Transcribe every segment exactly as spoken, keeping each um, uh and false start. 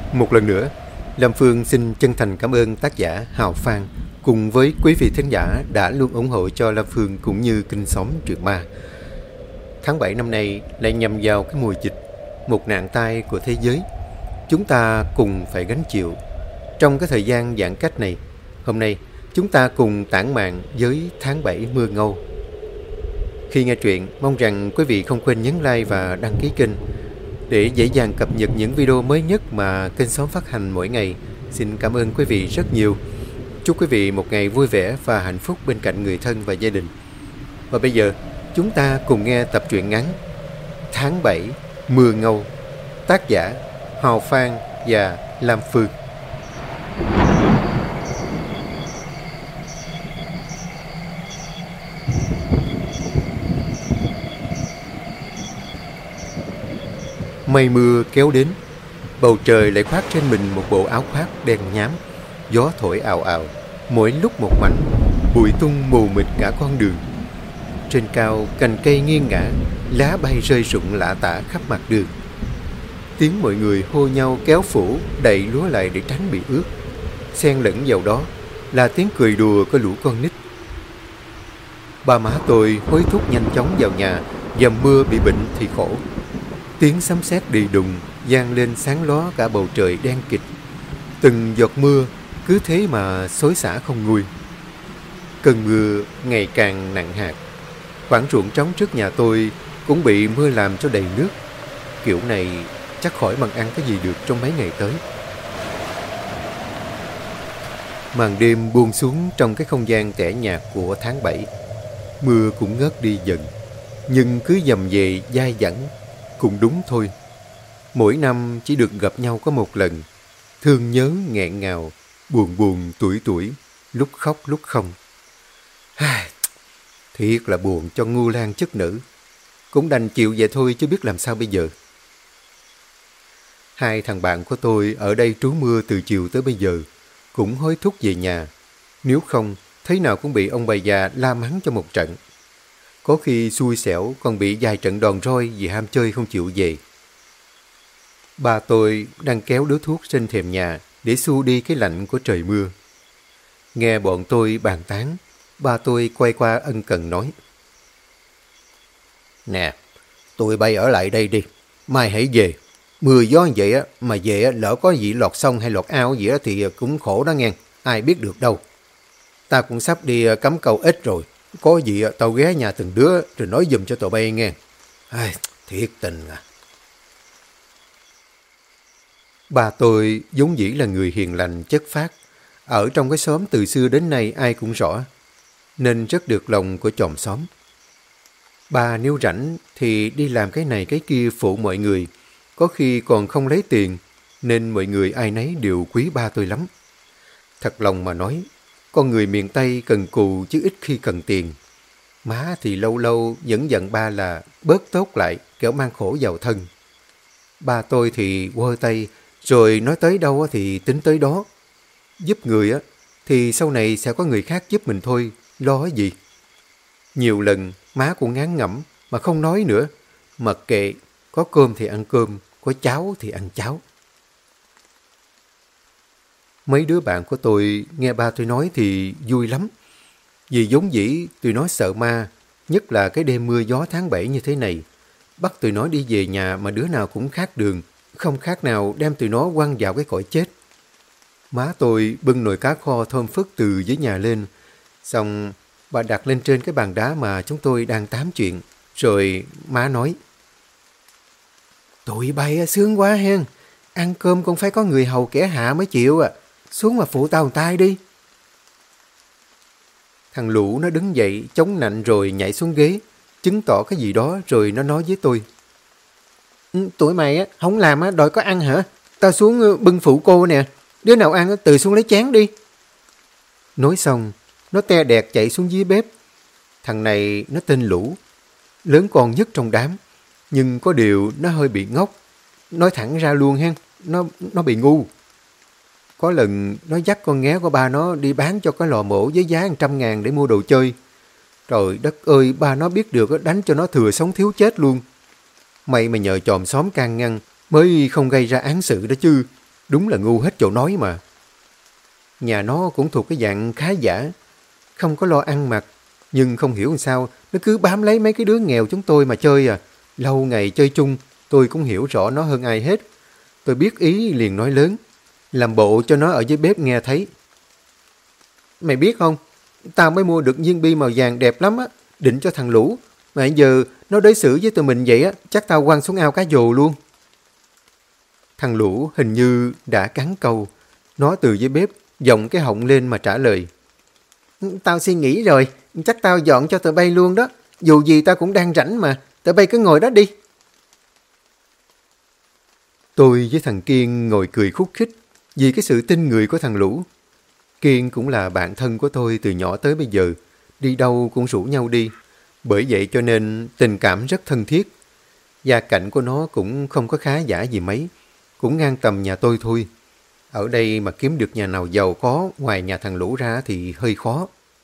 Một lần nữa, Lam Phương xin chân thành cảm ơn tác giả Hào Phan cùng với quý vị thính giả đã luôn ủng hộ cho Lam Phương cũng như Kinh Xóm Truyện Ma. Tháng bảy năm nay lại nhằm vào cái mùa dịch, một nạn tai của thế giới. Chúng ta cùng phải gánh chịu. Trong cái thời gian giãn cách này, hôm nay chúng ta cùng tản mạn với tháng bảy mưa ngâu. Khi nghe truyện, mong rằng quý vị không quên nhấn like và đăng ký kênh để dễ dàng cập nhật những video mới nhất mà kênh Xóm phát hành mỗi ngày. Xin cảm ơn quý vị rất nhiều. Chúc quý vị một ngày vui vẻ và hạnh phúc bên cạnh người thân và gia đình. Và bây giờ, chúng ta cùng nghe tập truyện ngắn Tháng bảy Mưa Ngâu, tác giả Hào Phan và Lam Phương. Mây mưa kéo đến, bầu trời lại khoác trên mình một bộ áo khoác đen nhám. Gió thổi ào ào, mỗi lúc một mạnh, bụi tung mù mịt cả con đường. Trên cao, cành cây nghiêng ngả, lá bay rơi rụng lả tả khắp mặt đường. Tiếng mọi người hô nhau kéo phủ, đậy lúa lại để tránh bị ướt. Xen lẫn vào đó là tiếng cười đùa của lũ con nít. Ba má tôi hối thúc nhanh chóng vào nhà, dầm mưa bị bệnh thì khổ. Tiếng sấm sét đi đùng vang lên sáng ló cả bầu trời đen kịt. Từng giọt mưa cứ thế mà xối xả không nguôi. Cơn mưa ngày càng nặng hạt. Khoảng ruộng trống trước nhà tôi cũng bị mưa làm cho đầy nước. Kiểu này chắc khỏi bằng ăn cái gì được trong mấy ngày tới. Màn đêm buông xuống trong cái không gian tẻ nhạt của tháng bảy. Mưa cũng ngớt đi dần, nhưng cứ dầm về dai dẳng. Cũng đúng thôi. Mỗi năm chỉ được gặp nhau có một lần. Thương nhớ nghẹn ngào, buồn buồn tủi tủi, lúc khóc lúc không. Thiệt là buồn cho ngu lan chất nữ. Cũng đành chịu vậy thôi chứ biết làm sao bây giờ. Hai thằng bạn của tôi ở đây trú mưa từ chiều tới bây giờ, cũng hối thúc về nhà. Nếu không, thế nào cũng bị ông bà già la mắng cho một trận. Có khi xui xẻo còn bị vài trận đòn roi vì ham chơi không chịu về. Ba tôi đang kéo điếu thuốc trên thềm nhà để xua đi cái lạnh của trời mưa. Nghe bọn tôi bàn tán, ba tôi quay qua ân cần nói: Nè, tụi bay ở lại đây đi, mai hãy về. Mưa gió vậy á, mà về á, lỡ có gì lọt sông hay lọt ao gì á thì cũng khổ đó nghe, ai biết được đâu. Ta cũng sắp đi cắm câu ếch rồi, có gì tao ghé nhà từng đứa rồi nói giùm cho tụi bay nghe. Ai, thiệt tình à. Ba tôi vốn dĩ là người hiền lành chất phác, ở trong cái xóm từ xưa đến nay ai cũng rõ, nên rất được lòng của chòm xóm. Ba nếu rảnh thì đi làm cái này cái kia phụ mọi người, có khi còn không lấy tiền, nên mọi người ai nấy đều quý ba tôi lắm. Thật lòng mà nói, con người miền Tây cần cù chứ ít khi cần tiền. Má thì lâu lâu vẫn giận ba là bớt tốt lại, kẻo mang khổ vào thân. Ba tôi thì quơ tay, rồi nói tới đâu thì tính tới đó. Giúp người á thì sau này sẽ có người khác giúp mình thôi, lo gì. Nhiều lần má cũng ngán ngẩm mà không nói nữa. Mặc kệ, có cơm thì ăn cơm, có cháo thì ăn cháo. Mấy đứa bạn của tôi nghe ba tôi nói thì vui lắm. Vì vốn dĩ tụi nó sợ ma, nhất là cái đêm mưa gió tháng bảy như thế này. Bắt tụi nó đi về nhà mà đứa nào cũng khác đường, không khác nào đem tụi nó quăng vào cái cõi chết. Má tôi bưng nồi cá kho thơm phức từ dưới nhà lên, xong bà đặt lên trên cái bàn đá mà chúng tôi đang tám chuyện. Rồi má nói: Tụi bay sướng quá hen, ăn cơm cũng phải có người hầu kẻ hạ mới chịu à. Xuống mà phụ tao một tay đi. Thằng Lũ nó đứng dậy chống nạnh rồi nhảy xuống ghế, chứng tỏ cái gì đó rồi nó nói với tôi: ừ, Tụi mày á không làm á đòi có ăn hả? Tao xuống bưng phụ cô nè, đứa nào ăn tự xuống lấy chén đi. Nói xong, nó te đẹt chạy xuống dưới bếp. Thằng này nó tên Lũ, lớn con nhất trong đám, nhưng có điều nó hơi bị ngốc. Nói thẳng ra luôn hen, nó, nó bị ngu. Có lần nó dắt con nghé của ba nó đi bán cho cái lò mổ với giá một trăm ngàn để mua đồ chơi. Trời đất ơi, ba nó biết được đánh cho nó thừa sống thiếu chết luôn. May mà nhờ chòm xóm can ngăn mới không gây ra án sự đó chứ. Đúng là ngu hết chỗ nói mà. Nhà nó cũng thuộc cái dạng khá giả, không có lo ăn mặc, nhưng không hiểu làm sao nó cứ bám lấy mấy cái đứa nghèo chúng tôi mà chơi à. Lâu ngày chơi chung, tôi cũng hiểu rõ nó hơn ai hết. Tôi biết ý liền nói lớn, làm bộ cho nó ở dưới bếp nghe thấy. Mày biết không, tao mới mua được viên bi màu vàng đẹp lắm á, định cho thằng Lũ. Mà giờ nó đối xử với tụi mình vậy á, chắc tao quăng xuống ao cá dồ luôn. Thằng Lũ hình như đã cắn câu. Nó từ dưới bếp, giọng cái họng lên mà trả lời. Tao suy nghĩ rồi, chắc tao dọn cho tụi bay luôn đó. Dù gì tao cũng đang rảnh mà, tụi bay cứ ngồi đó đi. Tôi với thằng Kiên ngồi cười khúc khích vì cái sự tin người của thằng Lũ. Kiên cũng là bạn thân của tôi từ nhỏ tới bây giờ, đi đâu cũng rủ nhau đi. Bởi vậy cho nên tình cảm rất thân thiết. Gia cảnh của nó cũng không có khá giả gì mấy, cũng ngang tầm nhà tôi thôi. Ở đây mà kiếm được nhà nào giàu có ngoài nhà thằng Lũ ra thì hơi khó.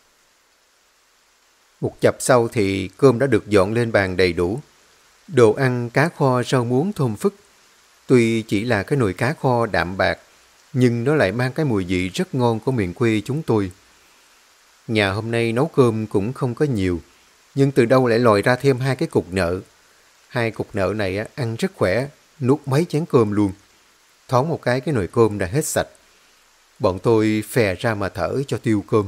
Một chập sau thì cơm đã được dọn lên bàn đầy đủ. Đồ ăn cá kho rau muống thơm phức. Tuy chỉ là cái nồi cá kho đạm bạc, nhưng nó lại mang cái mùi vị rất ngon của miền quê chúng tôi. Nhà hôm nay nấu cơm cũng không có nhiều, nhưng từ đâu lại lòi ra thêm hai cái cục nợ. Hai cục nợ này á, ăn rất khỏe, nuốt mấy chén cơm luôn. Thoáng một cái cái nồi cơm đã hết sạch. Bọn tôi phè ra mà thở cho tiêu cơm.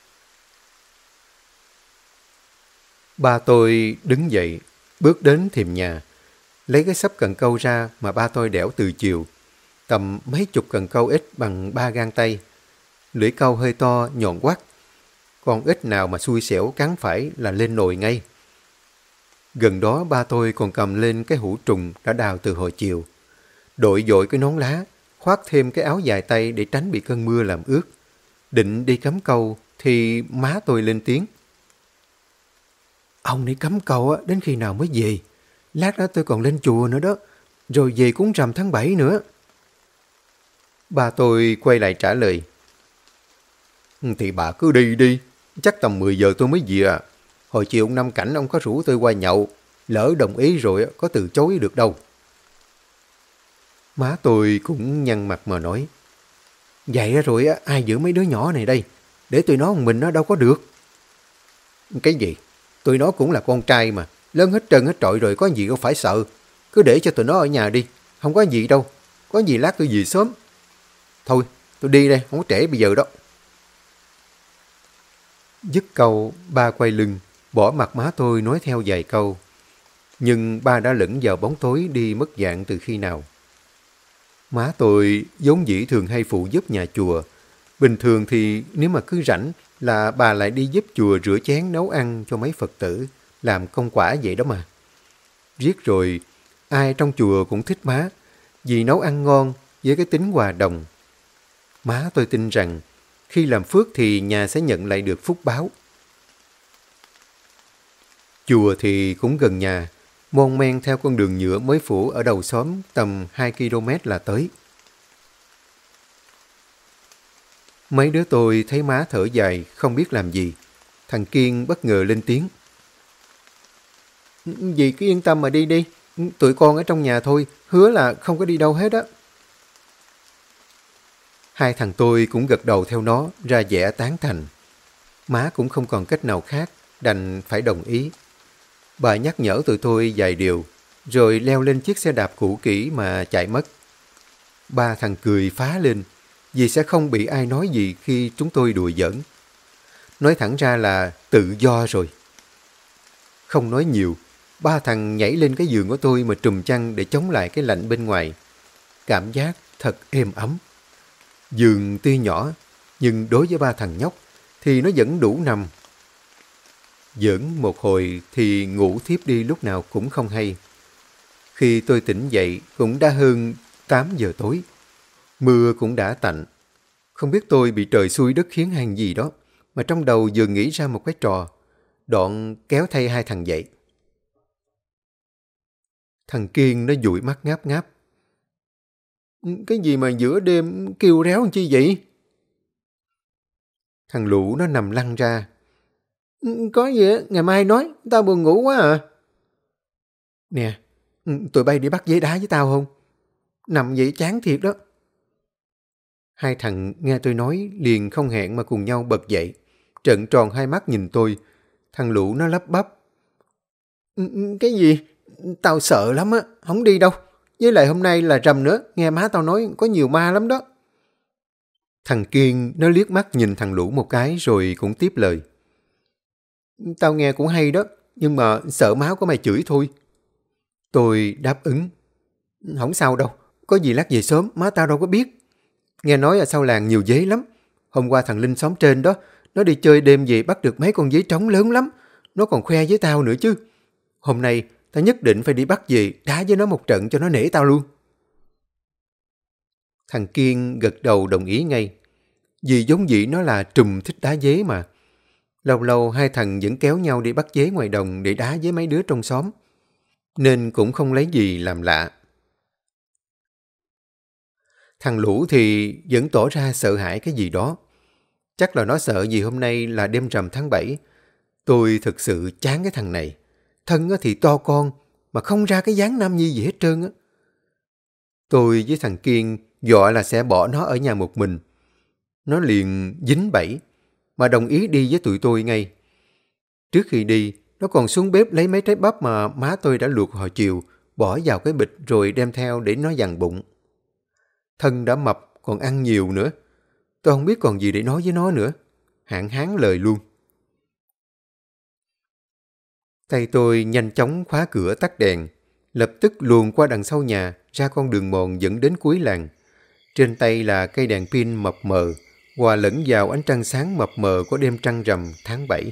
Ba tôi đứng dậy, bước đến thềm nhà, lấy cái xấp cần câu ra mà ba tôi đẽo từ chiều. Tầm mấy chục cần câu ếch bằng ba gang tay. Lưỡi câu hơi to, nhọn quắt. Con ếch nào mà xui xẻo cắn phải là lên nồi ngay. Gần đó ba tôi còn cầm lên cái hũ trùng đã đào từ hồi chiều. Đội dội cái nón lá, khoác thêm cái áo dài tay để tránh bị cơn mưa làm ướt. Định đi cắm câu thì má tôi lên tiếng. Ông đi cắm câu á, đến khi nào mới về? Lát nữa tôi còn lên chùa nữa đó, rồi về cúng rằm tháng bảy nữa. Ba tôi quay lại trả lời. Thì bà cứ đi đi, chắc tầm mười giờ tôi mới về à. Hồi chiều ông Năm Cảnh ông có rủ tôi qua nhậu, lỡ đồng ý rồi có từ chối được đâu. Má tôi cũng nhăn mặt mà nói. Vậy rồi ai giữ mấy đứa nhỏ này đây? Để tụi nó một mình nó đâu có được. Cái gì? Tụi nó cũng là con trai mà, lớn hết trơn hết trọi rồi có gì đâu phải sợ. Cứ để cho tụi nó ở nhà đi, không có gì đâu. Có gì lát tôi về sớm. Thôi, tôi đi đây, không có trễ bây giờ đó. Dứt câu, ba quay lưng, bỏ mặt má tôi nói theo vài câu. Nhưng ba đã lẫn vào bóng tối đi mất dạng từ khi nào. Má tôi vốn dĩ thường hay phụ giúp nhà chùa. Bình thường thì nếu mà cứ rảnh là bà lại đi giúp chùa rửa chén nấu ăn cho mấy Phật tử, làm công quả vậy đó mà. Riết rồi, ai trong chùa cũng thích má, vì nấu ăn ngon với cái tính hòa đồng. Má tôi tin rằng, khi làm phước thì nhà sẽ nhận lại được phúc báo. Chùa thì cũng gần nhà, mon men theo con đường nhựa mới phủ ở đầu xóm tầm hai ki lô mét là tới. Mấy đứa tôi thấy má thở dài, không biết làm gì. Thằng Kiên bất ngờ lên tiếng. Dì cứ yên tâm mà đi đi, tụi con ở trong nhà thôi, hứa là không có đi đâu hết á. Hai thằng tôi cũng gật đầu theo nó, ra vẻ tán thành. Má cũng không còn cách nào khác, đành phải đồng ý. Bà nhắc nhở tụi tôi vài điều, rồi leo lên chiếc xe đạp cũ kỹ mà chạy mất. Ba thằng cười phá lên, vì sẽ không bị ai nói gì khi chúng tôi đùa giỡn. Nói thẳng ra là tự do rồi. Không nói nhiều, ba thằng nhảy lên cái giường của tôi mà trùm chăn để chống lại cái lạnh bên ngoài. Cảm giác thật êm ấm. Giường tuy nhỏ, nhưng đối với ba thằng nhóc thì nó vẫn đủ nằm. Giỡn một hồi thì ngủ thiếp đi lúc nào cũng không hay. Khi tôi tỉnh dậy cũng đã hơn tám giờ tối. Mưa cũng đã tạnh. Không biết tôi bị trời xui đất khiến hay gì đó, mà trong đầu vừa nghĩ ra một cái trò. Đoạn kéo thay hai thằng dậy. Thằng Kiên nó dụi mắt ngáp ngáp. Cái gì mà giữa đêm kêu réo chi vậy? Thằng Lũ nó nằm lăn ra. Có gì á, ngày mai nói, tao buồn ngủ quá à. Nè, tụi bay đi bắt giấy đá với tao không? Nằm vậy chán thiệt đó. Hai thằng nghe tôi nói liền không hẹn mà cùng nhau bật dậy, trợn tròn hai mắt nhìn tôi. Thằng Lũ nó lắp bắp. Cái gì? Tao sợ lắm á, không đi đâu. Với lại hôm nay là rằm nữa, nghe má tao nói có nhiều ma lắm đó. Thằng Kiên nó liếc mắt nhìn thằng Lũ một cái rồi cũng tiếp lời. Tao nghe cũng hay đó, nhưng mà sợ má của mày chửi thôi. Tôi đáp ứng. Không sao đâu, có gì lát về sớm, má tao đâu có biết. Nghe nói ở sau làng nhiều dế lắm. Hôm qua thằng Linh xóm trên đó, nó đi chơi đêm về bắt được mấy con dế trống lớn lắm. Nó còn khoe với tao nữa chứ. Hôm nay tao nhất định phải đi bắt về đá với nó một trận cho nó nể tao luôn. Thằng Kiên gật đầu đồng ý ngay. Vì giống dĩ nó là trùm thích đá dế mà. Lâu lâu hai thằng vẫn kéo nhau đi bắt dế ngoài đồng để đá với mấy đứa trong xóm. Nên cũng không lấy gì làm lạ. Thằng Lũ thì vẫn tỏ ra sợ hãi cái gì đó. Chắc là nó sợ vì hôm nay là đêm rằm tháng bảy. Tôi thực sự chán cái thằng này. Thân thì to con, mà không ra cái dáng nam nhi gì hết trơn á. Tôi với thằng Kiên dọa là sẽ bỏ nó ở nhà một mình. Nó liền dính bẫy, mà đồng ý đi với tụi tôi ngay. Trước khi đi, nó còn xuống bếp lấy mấy trái bắp mà má tôi đã luộc hồi chiều, bỏ vào cái bịch rồi đem theo để nó dằn bụng. Thân đã mập, còn ăn nhiều nữa. Tôi không biết còn gì để nói với nó nữa. Hạn hán lời luôn. Tay tôi nhanh chóng khóa cửa tắt đèn, lập tức luồn qua đằng sau nhà ra con đường mòn dẫn đến cuối làng. Trên tay là cây đèn pin mập mờ, hòa lẫn vào ánh trăng sáng mập mờ của đêm trăng rằm tháng bảy.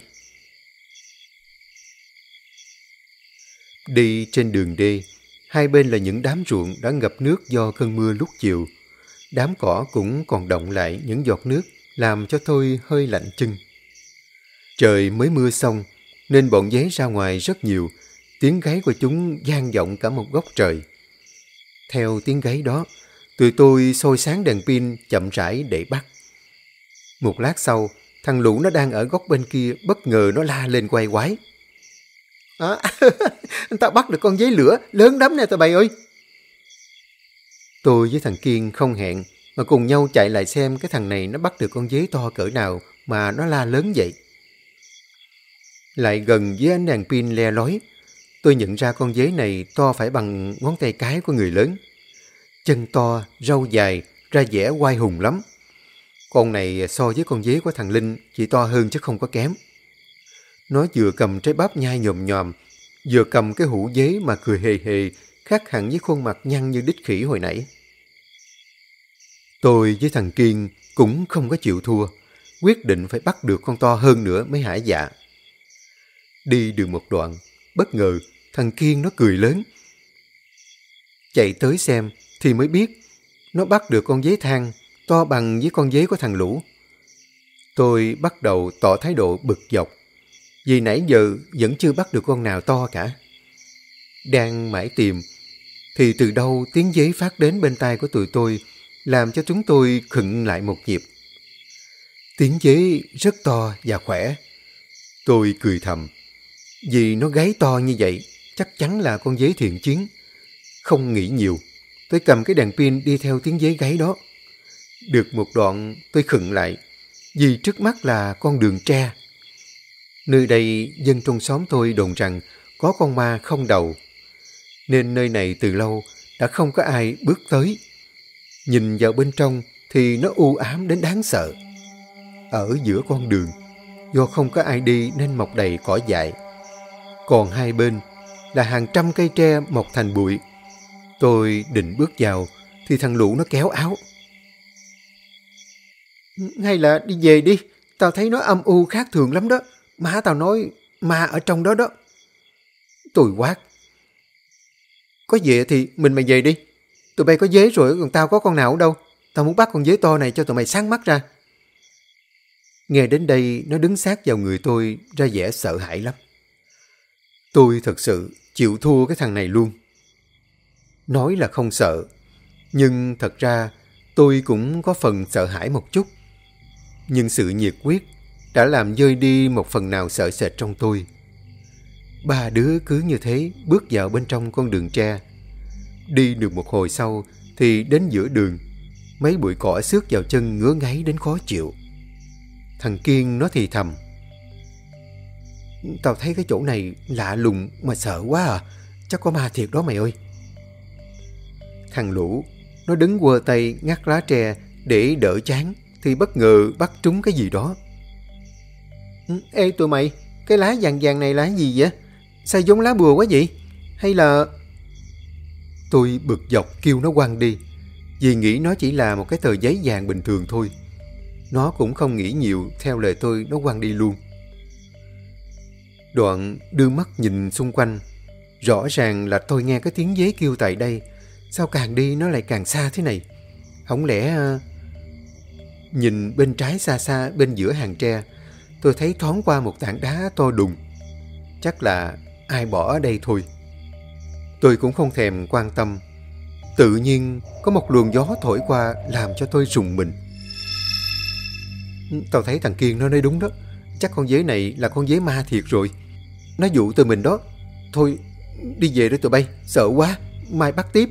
Đi trên đường đê, hai bên là những đám ruộng đã ngập nước do cơn mưa lúc chiều. Đám cỏ cũng còn đọng lại những giọt nước, làm cho tôi hơi lạnh chân. Trời mới mưa xong, nên bọn dế ra ngoài rất nhiều. Tiếng gáy của chúng vang vọng cả một góc trời. Theo tiếng gáy đó, tụi tôi soi sáng đèn pin chậm rãi để bắt. Một lát sau, thằng Lũ nó đang ở góc bên kia, bất ngờ nó la lên quay quái. À, tao bắt được con dế lửa, lớn lắm nè tụi bay ơi. Tôi với thằng Kiên không hẹn, mà cùng nhau chạy lại xem cái thằng này nó bắt được con dế to cỡ nào mà nó la lớn vậy. Lại gần với ánh đèn pin le lói, tôi nhận ra con dế này to phải bằng ngón tay cái của người lớn. Chân to, râu dài, ra vẻ oai hùng lắm. Con này so với con dế của thằng Linh chỉ to hơn chứ không có kém. Nó vừa cầm trái bắp nhai nhòm nhòm, vừa cầm cái hũ dế mà cười hề hề, khác hẳn với khuôn mặt nhăn như đít khỉ hồi nãy. Tôi với thằng Kiên cũng không có chịu thua, quyết định phải bắt được con to hơn nữa mới hả dạ. Đi được một đoạn, bất ngờ thằng Kiên nó cười lớn. Chạy tới xem thì mới biết nó bắt được con dế thang to bằng với con dế của thằng Lũ. Tôi bắt đầu tỏ thái độ bực dọc, vì nãy giờ vẫn chưa bắt được con nào to cả. Đang mãi tìm, thì từ đâu tiếng dế phát đến bên tai của tụi tôi, làm cho chúng tôi khựng lại một nhịp. Tiếng dế rất to và khỏe. Tôi cười thầm, vì nó gáy to như vậy, chắc chắn là con dế thiện chiến. Không nghĩ nhiều, tôi cầm cái đèn pin đi theo tiếng dế gáy đó. Được một đoạn tôi khựng lại, vì trước mắt là con đường tre. Nơi đây dân trong xóm tôi đồn rằng có con ma không đầu, nên nơi này từ lâu đã không có ai bước tới. Nhìn vào bên trong thì nó u ám đến đáng sợ. Ở giữa con đường, do không có ai đi nên mọc đầy cỏ dại. Còn hai bên là hàng trăm cây tre mọc thành bụi. Tôi định bước vào thì thằng Lũ nó kéo áo. Hay là đi về đi, tao thấy nó âm u khác thường lắm đó. Má tao nói ma ở trong đó đó. Tôi quát. Có về thì mình mày về đi. Tụi bay có dế rồi, còn tao có con nào ở đâu. Tao muốn bắt con dế to này cho tụi mày sáng mắt ra. Nghe đến đây, nó đứng sát vào người tôi, ra vẻ sợ hãi lắm. Tôi thật sự chịu thua cái thằng này luôn. Nói là không sợ, nhưng thật ra tôi cũng có phần sợ hãi một chút. Nhưng sự nhiệt huyết đã làm vơi đi một phần nào sợ sệt trong tôi. Ba đứa cứ như thế bước vào bên trong con đường tre. Đi được một hồi sau thì đến giữa đường, mấy bụi cỏ xước vào chân ngứa ngáy đến khó chịu. Thằng Kiên nó thì thầm: Tao thấy cái chỗ này lạ lùng mà sợ quá à. Chắc có ma thiệt đó mày ơi. Thằng Lũ nó đứng quơ tay ngắt lá tre để đỡ chán, thì bất ngờ bắt trúng cái gì đó. Ê tụi mày, cái lá vàng vàng này là cái gì vậy? Sao giống lá bùa quá vậy? Hay là... Tôi bực dọc kêu nó quăng đi, vì nghĩ nó chỉ là một cái tờ giấy vàng bình thường thôi. Nó cũng không nghĩ nhiều, theo lời tôi nó quăng đi luôn. Đoạn đưa mắt nhìn xung quanh. Rõ ràng là tôi nghe cái tiếng dế kêu tại đây. Sao càng đi nó lại càng xa thế này? Không lẽ... Nhìn bên trái xa xa bên giữa hàng tre, tôi thấy thoáng qua một tảng đá to đùng. Chắc là ai bỏ ở đây thôi. Tôi cũng không thèm quan tâm. Tự nhiên có một luồng gió thổi qua làm cho tôi rùng mình. Tao thấy thằng Kiên nó nói đúng đó. Chắc con dế này là con dế ma thiệt rồi. Nó dụ tụi mình đó. Thôi đi về đó tụi bay, sợ quá, mai bắt tiếp.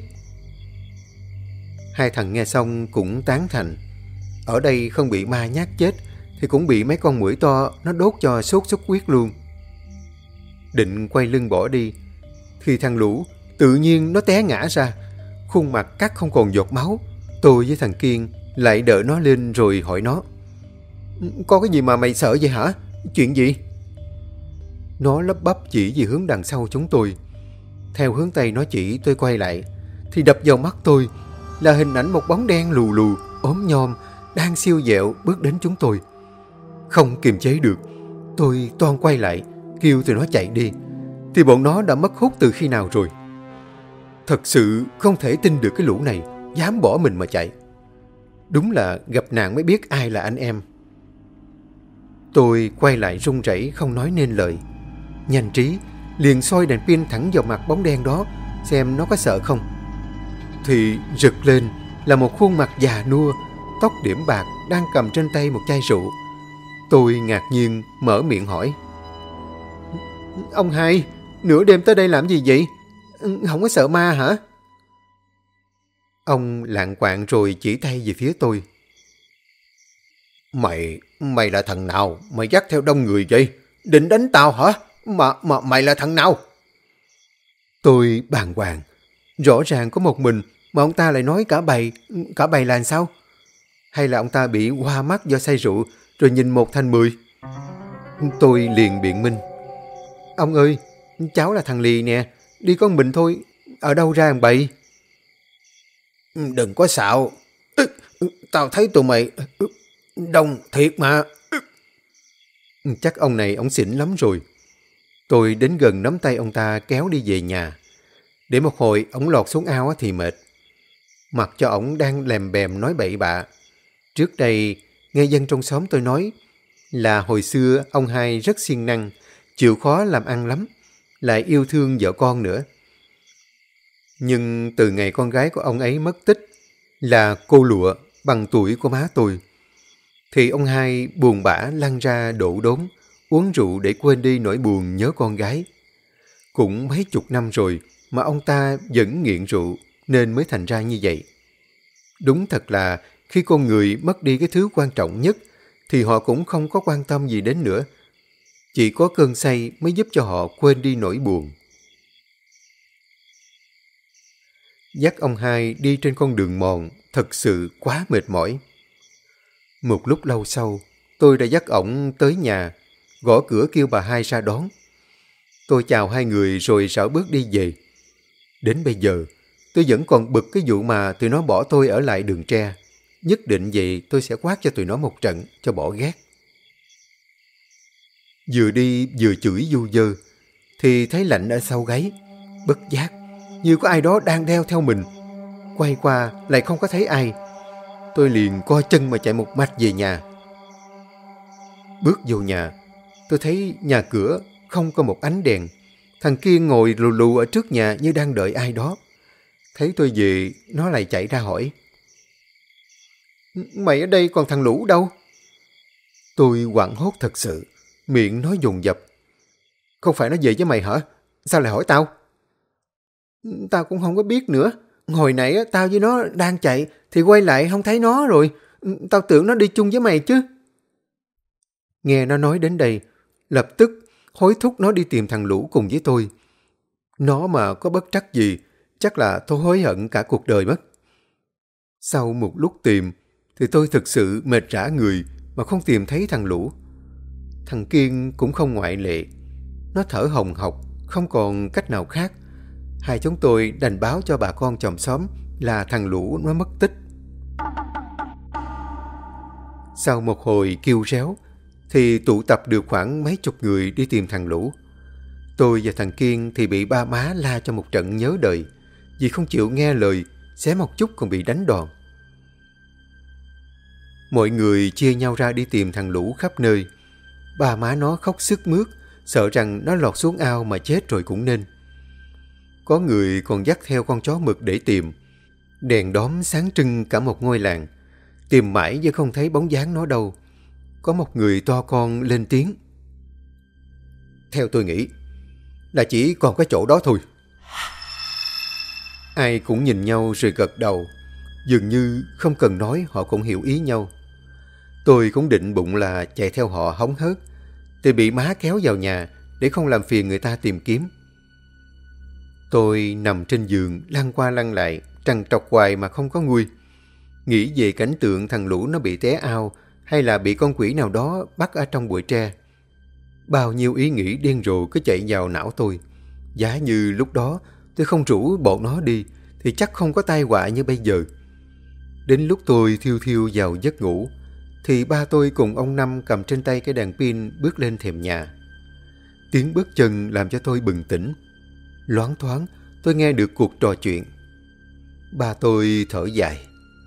Hai thằng nghe xong cũng tán thành. Ở đây không bị ma nhát chết thì cũng bị mấy con muỗi to nó đốt cho sốt xuất huyết luôn. Định quay lưng bỏ đi thì thằng Lũ tự nhiên nó té ngã ra, khuôn mặt cắt không còn giọt máu. Tôi với thằng Kiên lại đỡ nó lên rồi hỏi nó: Có cái gì mà mày sợ vậy hả? Chuyện gì? Nó lắp bắp chỉ về hướng đằng sau chúng tôi. Theo hướng tay nó chỉ, tôi quay lại thì đập vào mắt tôi là hình ảnh một bóng đen lù lù, ốm nhom, đang siêu vẹo bước đến chúng tôi. Không kiềm chế được, tôi toan quay lại kêu tụi nó chạy đi, thì bọn nó đã mất hút từ khi nào rồi. Thật sự không thể tin được cái lũ này dám bỏ mình mà chạy. Đúng là gặp nạn mới biết ai là anh em. Tôi quay lại run rẩy không nói nên lời. Nhanh trí liền soi đèn pin thẳng vào mặt bóng đen đó, xem nó có sợ không. Thì rực lên là một khuôn mặt già nua, tóc điểm bạc, đang cầm trên tay một chai rượu. Tôi ngạc nhiên mở miệng hỏi: Ông hai, nửa đêm tới đây làm gì vậy? Không có sợ ma hả? Ông lạng quạng rồi chỉ tay về phía tôi. Mày, mày là thằng nào? Mày dắt theo đông người vậy? Định đánh tao hả? Mà, mà mày là thằng nào? Tôi bàng hoàng. Rõ ràng có một mình mà ông ta lại nói cả bầy. Cả bầy là sao? Hay là ông ta bị hoa mắt do say rượu rồi nhìn một thành mười? Tôi liền biện minh: Ông ơi, cháu là thằng Lì nè, đi con mình thôi, ở đâu ra thằng bầy? Đừng có xạo, tao thấy tụi mày đông thiệt mà. Chắc ông này ông xỉn lắm rồi. Tôi đến gần nắm tay ông ta kéo đi về nhà. Để một hồi ông lọt xuống ao thì mệt. Mặc cho ông đang lèm bèm nói bậy bạ. Trước đây nghe dân trong xóm tôi nói là hồi xưa ông hai rất siêng năng, chịu khó làm ăn lắm, lại yêu thương vợ con nữa. Nhưng từ ngày con gái của ông ấy mất tích, là cô Lụa bằng tuổi của má tôi, thì ông hai buồn bã lăn ra đổ đốn, uống rượu để quên đi nỗi buồn nhớ con gái. Cũng mấy chục năm rồi mà ông ta vẫn nghiện rượu nên mới thành ra như vậy. Đúng thật là khi con người mất đi cái thứ quan trọng nhất thì họ cũng không có quan tâm gì đến nữa. Chỉ có cơn say mới giúp cho họ quên đi nỗi buồn. Dắt ông hai đi trên con đường mòn thật sự quá mệt mỏi. Một lúc lâu sau, tôi đã dắt ổng tới nhà, gõ cửa kêu bà hai ra đón. Tôi chào hai người rồi rảo bước đi về. Đến bây giờ, tôi vẫn còn bực cái vụ mà tụi nó bỏ tôi ở lại đường tre. Nhất định vậy tôi sẽ quát cho tụi nó một trận cho bỏ ghét. Vừa đi vừa chửi du dơ, thì thấy lạnh ở sau gáy. Bất giác, như có ai đó đang đeo theo mình. Quay qua lại không có thấy ai. Tôi liền co chân mà chạy một mạch về nhà. Bước vô nhà, tôi thấy nhà cửa không có một ánh đèn. Thằng kia ngồi lù lù ở trước nhà như đang đợi ai đó. Thấy tôi về, nó lại chạy ra hỏi: Mày ở đây còn thằng Lũ đâu? Tôi hoảng hốt thật sự, miệng nói dồn dập: Không phải nó về với mày hả? Sao lại hỏi tao? Tao cũng không có biết nữa. Hồi nãy tao với nó đang chạy thì quay lại không thấy nó rồi. Tao tưởng nó đi chung với mày chứ. Nghe nó nói đến đây, lập tức hối thúc nó đi tìm thằng Lũ cùng với tôi. Nó mà có bất trắc gì, chắc là tôi hối hận cả cuộc đời mất. Sau một lúc tìm, thì tôi thực sự mệt rã người mà không tìm thấy thằng Lũ. Thằng Kiên cũng không ngoại lệ. Nó thở hồng hộc, không còn cách nào khác. Hai chúng tôi đành báo cho bà con chòm xóm là thằng Lũ nó mất tích. Sau một hồi kêu réo, thì tụ tập được khoảng mấy chục người đi tìm thằng Lũ. Tôi và thằng Kiên thì bị ba má la cho một trận nhớ đời, vì không chịu nghe lời, xé một chút còn bị đánh đòn. Mọi người chia nhau ra đi tìm thằng Lũ khắp nơi. Ba má nó khóc sướt mướt, sợ rằng nó lọt xuống ao mà chết rồi cũng nên. Có người còn dắt theo con chó mực để tìm. Đèn đóm sáng trưng cả một ngôi làng. Tìm mãi nhưng không thấy bóng dáng nó đâu. Có một người to con lên tiếng. Theo tôi nghĩ là chỉ còn cái chỗ đó thôi. Ai cũng nhìn nhau rồi gật đầu. Dường như không cần nói họ cũng hiểu ý nhau. Tôi cũng định bụng là chạy theo họ hóng hớt, thì bị má kéo vào nhà để không làm phiền người ta tìm kiếm. Tôi nằm trên giường lăn qua lăn lại, trằn trọc hoài mà không có nguôi. Nghĩ về cảnh tượng thằng Lũ nó bị té ao, hay là bị con quỷ nào đó bắt ở trong bụi tre. Bao nhiêu ý nghĩ điên rồ cứ chạy vào não tôi. Giá như lúc đó tôi không rủ bọn nó đi, thì chắc không có tai họa như bây giờ. Đến lúc tôi thiêu thiêu vào giấc ngủ, thì ba tôi cùng ông Năm cầm trên tay cái đèn pin bước lên thềm nhà. Tiếng bước chân làm cho tôi bừng tỉnh. Loáng thoáng tôi nghe được cuộc trò chuyện. Ba tôi thở dài.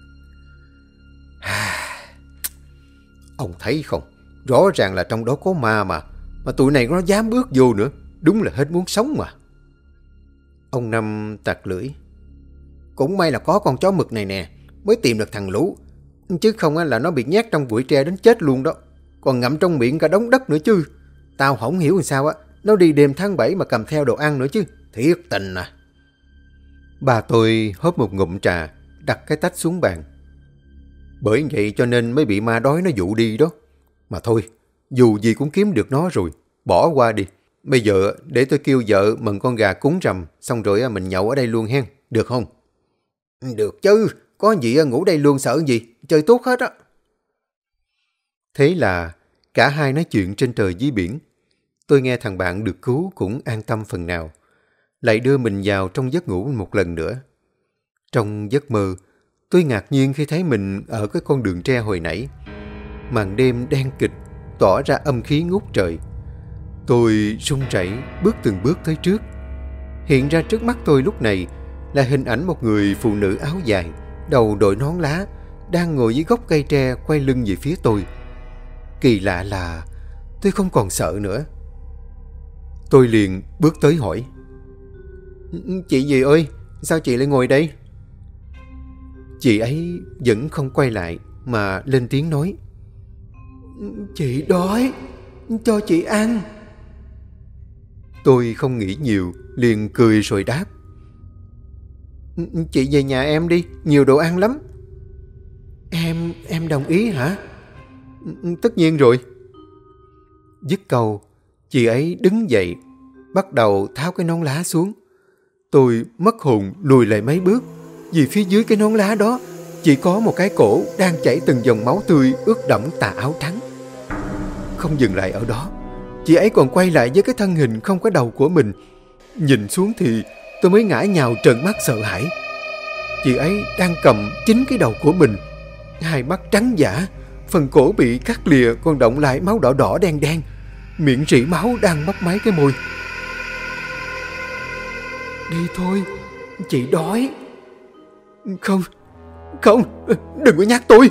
Ông thấy không, rõ ràng là trong đó có ma mà, mà tụi này nó dám bước vô nữa, đúng là hết muốn sống mà. Ông Năm tặc lưỡi. Cũng may là có con chó mực này nè, mới tìm được thằng Lũ, chứ không là nó bị nhét trong bụi tre đến chết luôn đó, còn ngậm trong miệng cả đống đất nữa chứ. Tao không hiểu làm sao á, nó đi đêm tháng bảy mà cầm theo đồ ăn nữa chứ, thiệt tình à. Bà tôi hớp một ngụm trà, đặt cái tách xuống bàn. Bởi vậy cho nên mới bị ma đói nó dụ đi đó. Mà thôi, dù gì cũng kiếm được nó rồi, bỏ qua đi. Bây giờ để tôi kêu vợ mần con gà cúng rằm, xong rồi mình nhậu ở đây luôn hen, được không? Được chứ, có gì ngủ đây luôn sợ gì, chơi tốt hết á. Thế là cả hai nói chuyện trên trời dưới biển. Tôi nghe thằng bạn được cứu cũng an tâm phần nào, lại đưa mình vào trong giấc ngủ một lần nữa. Trong giấc mơ, tôi ngạc nhiên khi thấy mình ở cái con đường tre hồi nãy. Màn đêm đen kịch, tỏ ra âm khí ngút trời. Tôi run rẩy bước từng bước tới trước. Hiện ra trước mắt tôi lúc này là hình ảnh một người phụ nữ áo dài, đầu đội nón lá, đang ngồi dưới gốc cây tre quay lưng về phía tôi. Kỳ lạ là tôi không còn sợ nữa. Tôi liền bước tới hỏi. Chị gì ơi, sao chị lại ngồi đây? Chị ấy vẫn không quay lại mà lên tiếng nói. Chị đói, cho chị ăn. Tôi không nghĩ nhiều, liền cười rồi đáp. Chị về nhà em đi, nhiều đồ ăn lắm. Em, em đồng ý hả? Tất nhiên rồi. Dứt câu, chị ấy đứng dậy, bắt đầu tháo cái nón lá xuống. Tôi mất hồn lùi lại mấy bước, vì phía dưới cái nón lá đó chỉ có một cái cổ đang chảy từng dòng máu tươi ướt đẫm tà áo trắng. Không dừng lại ở đó, chị ấy còn quay lại với cái thân hình không có đầu của mình. Nhìn xuống thì tôi mới ngã nhào trợn mắt sợ hãi. Chị ấy đang cầm chính cái đầu của mình, hai mắt trắng dã, phần cổ bị cắt lìa còn đọng lại máu đỏ đỏ đen đen, miệng rỉ máu đang mấp máy cái môi. Đi thôi, chị đói. Không, không, đừng có nhắc tôi.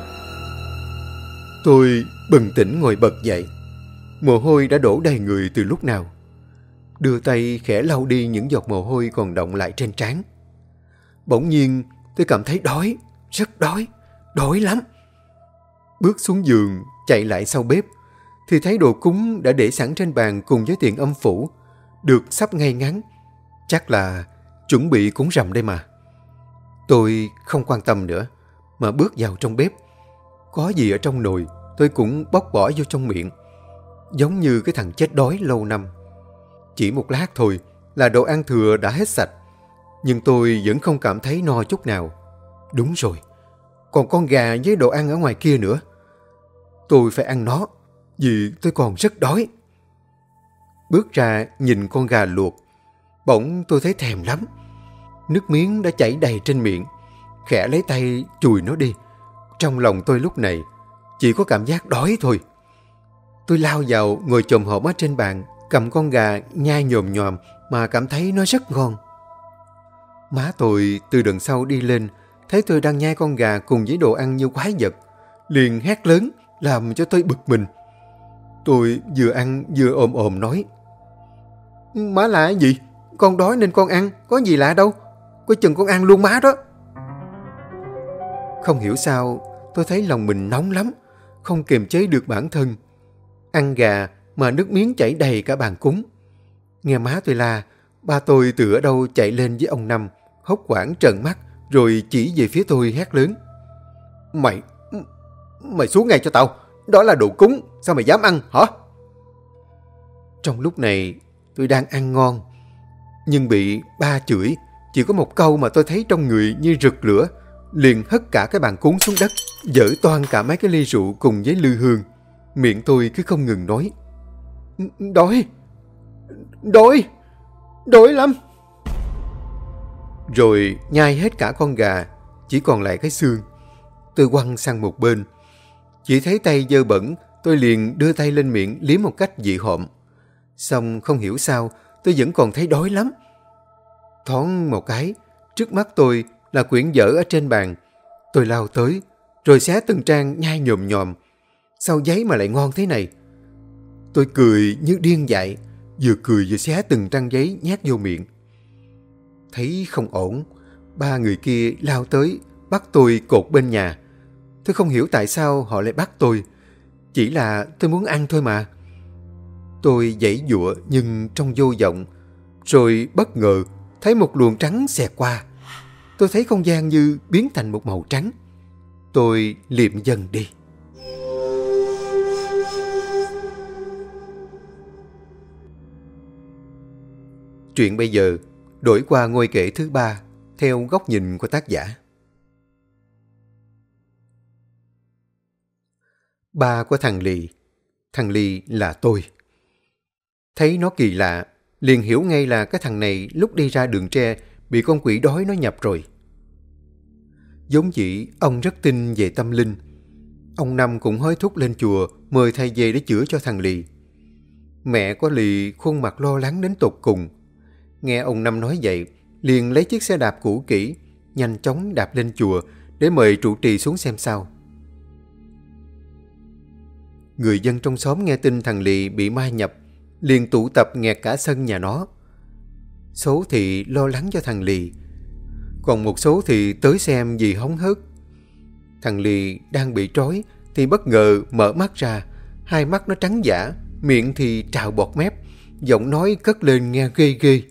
Tôi bừng tỉnh ngồi bật dậy. Mồ hôi đã đổ đầy người từ lúc nào. Đưa tay khẽ lau đi những giọt mồ hôi còn đọng lại trên trán. Bỗng nhiên tôi cảm thấy đói, rất đói, đói lắm. Bước xuống giường, chạy lại sau bếp, thì thấy đồ cúng đã để sẵn trên bàn cùng với tiền âm phủ, được sắp ngay ngắn. Chắc là chuẩn bị cúng rằm đây mà. Tôi không quan tâm nữa, mà bước vào trong bếp. Có gì ở trong nồi tôi cũng bóc bỏ vô trong miệng, giống như cái thằng chết đói lâu năm. Chỉ một lát thôi là đồ ăn thừa đã hết sạch, nhưng tôi vẫn không cảm thấy no chút nào. Đúng rồi, còn con gà với đồ ăn ở ngoài kia nữa. Tôi phải ăn nó, vì tôi còn rất đói. Bước ra nhìn con gà luộc, bỗng tôi thấy thèm lắm. Nước miếng đã chảy đầy trên miệng, khẽ lấy tay chùi nó đi. Trong lòng tôi lúc này chỉ có cảm giác đói thôi. Tôi lao vào ngồi chồm hổm ở trên bàn, cầm con gà nhai nhồm nhòm mà cảm thấy nó rất ngon. Má tôi từ đằng sau đi lên, thấy tôi đang nhai con gà cùng với đồ ăn như quái vật, liền hét lớn làm cho tôi bực mình. Tôi vừa ăn vừa ồm ồm nói: "Má là cái gì? Con đói nên con ăn, có gì lạ đâu. Coi chừng con ăn luôn má đó." Không hiểu sao tôi thấy lòng mình nóng lắm, không kiềm chế được bản thân. Ăn gà mà nước miếng chảy đầy cả bàn cúng. Nghe má tôi la, ba tôi từ ở đâu chạy lên với ông Năm, hốt hoảng trợn mắt rồi chỉ về phía tôi hét lớn: Mày, mày xuống ngay cho tao, đó là đồ cúng, sao mày dám ăn hả? Trong lúc này tôi đang ăn ngon, nhưng bị ba chửi. Chỉ có một câu mà tôi thấy trong người như rực lửa, liền hất cả cái bàn cúng xuống đất, dỡ toang cả mấy cái ly rượu cùng với lư hương. Miệng tôi cứ không ngừng nói: Đói, đói, đói lắm. Rồi nhai hết cả con gà, chỉ còn lại cái xương. Tôi quăng sang một bên. Chỉ thấy tay dơ bẩn, tôi liền đưa tay lên miệng liếm một cách dị hợm. Xong không hiểu sao tôi vẫn còn thấy đói lắm. Thoáng một cái, trước mắt tôi là quyển vở ở trên bàn. Tôi lao tới, rồi xé từng trang nhai nhồm nhòm. Sao giấy mà lại ngon thế này? Tôi cười như điên dại, vừa cười vừa xé từng trang giấy nhét vô miệng. Thấy không ổn, ba người kia lao tới bắt tôi cột bên nhà. Tôi không hiểu tại sao họ lại bắt tôi. Chỉ là tôi muốn ăn thôi mà. Tôi giãy giụa nhưng trong vô vọng. Rồi bất ngờ thấy một luồng trắng xẹt qua. Tôi thấy không gian như biến thành một màu trắng. Tôi liệm dần đi. Chuyện bây giờ đổi qua ngôi kể thứ ba theo góc nhìn của tác giả. Ba của thằng Lì. Thằng Lì là tôi. Thấy nó kỳ lạ, liền hiểu ngay là cái thằng này lúc đi ra đường tre bị con quỷ đói nó nhập rồi. Vốn dĩ ông rất tin về tâm linh. Ông Năm cũng hối thúc lên chùa mời thầy về để chữa cho thằng Lì. Mẹ của Lì khuôn mặt lo lắng đến tột cùng. Nghe ông Năm nói vậy, liền lấy chiếc xe đạp cũ kỹ, nhanh chóng đạp lên chùa để mời trụ trì xuống xem sao. Người dân trong xóm nghe tin thằng Lì bị ma nhập, liền tụ tập nghẹt cả sân nhà nó. Số thì lo lắng cho thằng Lì, còn một số thì tới xem vì hóng hớt. Thằng Lì đang bị trói thì bất ngờ mở mắt ra, hai mắt nó trắng dã, miệng thì trào bọt mép, giọng nói cất lên nghe ghê ghê.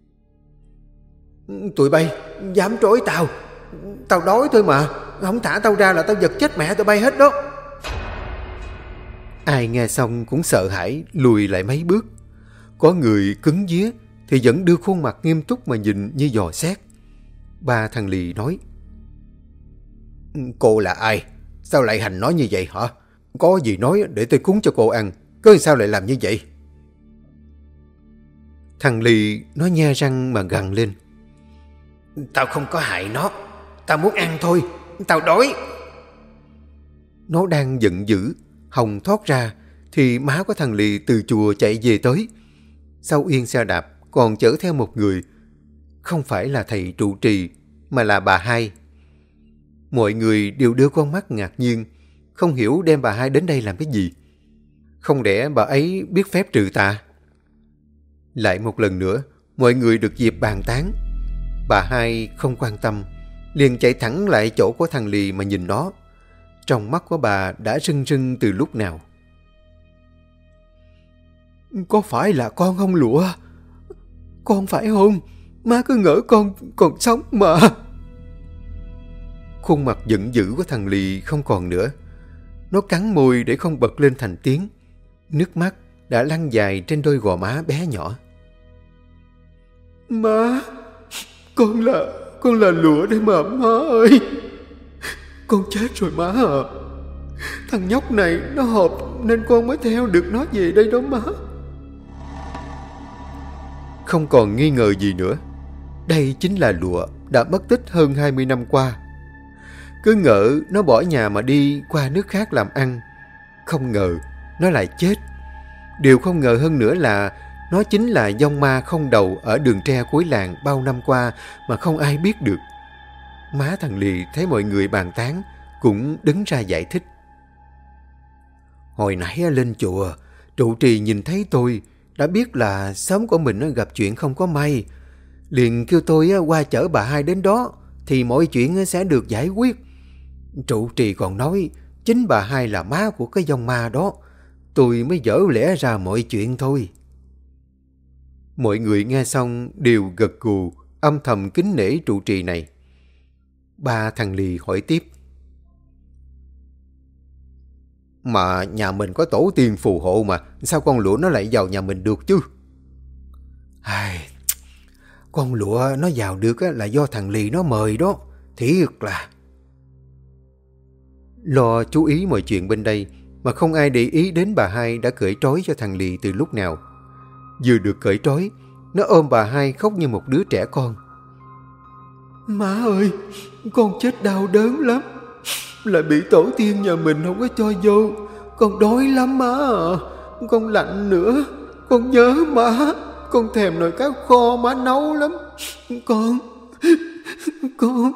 Tụi bay dám trói tao, tao đói thôi mà, không thả tao ra là tao giật chết mẹ tụi bay hết đó. Ai nghe xong cũng sợ hãi lùi lại mấy bước. Có người cứng vía thì vẫn đưa khuôn mặt nghiêm túc mà nhìn như dò xét. Ba thằng Lì nói: Cô là ai? Sao lại hành nói như vậy hả? Có gì nói để tôi cúng cho cô ăn, cớ sao lại làm như vậy? Thằng Lì nó nhe răng mà gằn lên: Tao không có hại nó, tao muốn ăn thôi, tao đói. Nó đang giận dữ, hồng thoát ra thì má của thằng Lì từ chùa chạy về tới. Sau yên xe đạp còn chở theo một người. Không phải là thầy trụ trì mà là bà Hai. Mọi người đều đưa con mắt ngạc nhiên, không hiểu đem bà Hai đến đây làm cái gì. Không lẽ bà ấy biết phép trừ tà? Lại một lần nữa mọi người được dịp bàn tán. Bà Hai không quan tâm, liền chạy thẳng lại chỗ của thằng Lì mà nhìn nó. Trong mắt của bà đã rưng rưng từ lúc nào. Có phải là con không Lụa? Con phải không? Má cứ ngỡ con còn sống mà. Khuôn mặt giận dữ của thằng Lì không còn nữa. Nó cắn môi để không bật lên thành tiếng. Nước mắt đã lăn dài trên đôi gò má bé nhỏ. Má, con là, con là lụa đấy mà má ơi. Con chết rồi má à. Thằng nhóc này nó hợp nên con mới theo được nó về đây đó má. Không còn nghi ngờ gì nữa. Đây chính là lụa đã mất tích hơn hai mươi năm qua. Cứ ngỡ nó bỏ nhà mà đi qua nước khác làm ăn. Không ngờ nó lại chết. Điều không ngờ hơn nữa là nó chính là vong ma không đầu ở đường tre cuối làng bao năm qua mà không ai biết được. Má thằng Lì thấy mọi người bàn tán cũng đứng ra giải thích. Hồi nãy lên chùa, trụ trì nhìn thấy tôi đã biết là xóm của mình gặp chuyện không có may. Liền kêu tôi qua chở bà hai đến đó thì mọi chuyện sẽ được giải quyết. Trụ trì còn nói chính bà hai là má của cái vong ma đó. Tôi mới dở lẽ ra mọi chuyện thôi. Mọi người nghe xong đều gật gù, âm thầm kính nể trụ trì này. Ba thằng Lì hỏi tiếp. Mà nhà mình có tổ tiên phù hộ mà, sao con lụa nó lại vào nhà mình được chứ? Ai, con lụa nó vào được là do thằng Lì nó mời đó, thiệt là. Lo chú ý mọi chuyện bên đây mà không ai để ý đến bà hai đã cởi trói cho thằng Lì từ lúc nào. Vừa được cởi trói, nó ôm bà hai khóc như một đứa trẻ con. Má ơi, con chết đau đớn lắm. Lại bị tổ tiên nhà mình không có cho vô. Con đói lắm má à. Con lạnh nữa. Con nhớ má. Con thèm nồi cá kho má nấu lắm. Con Con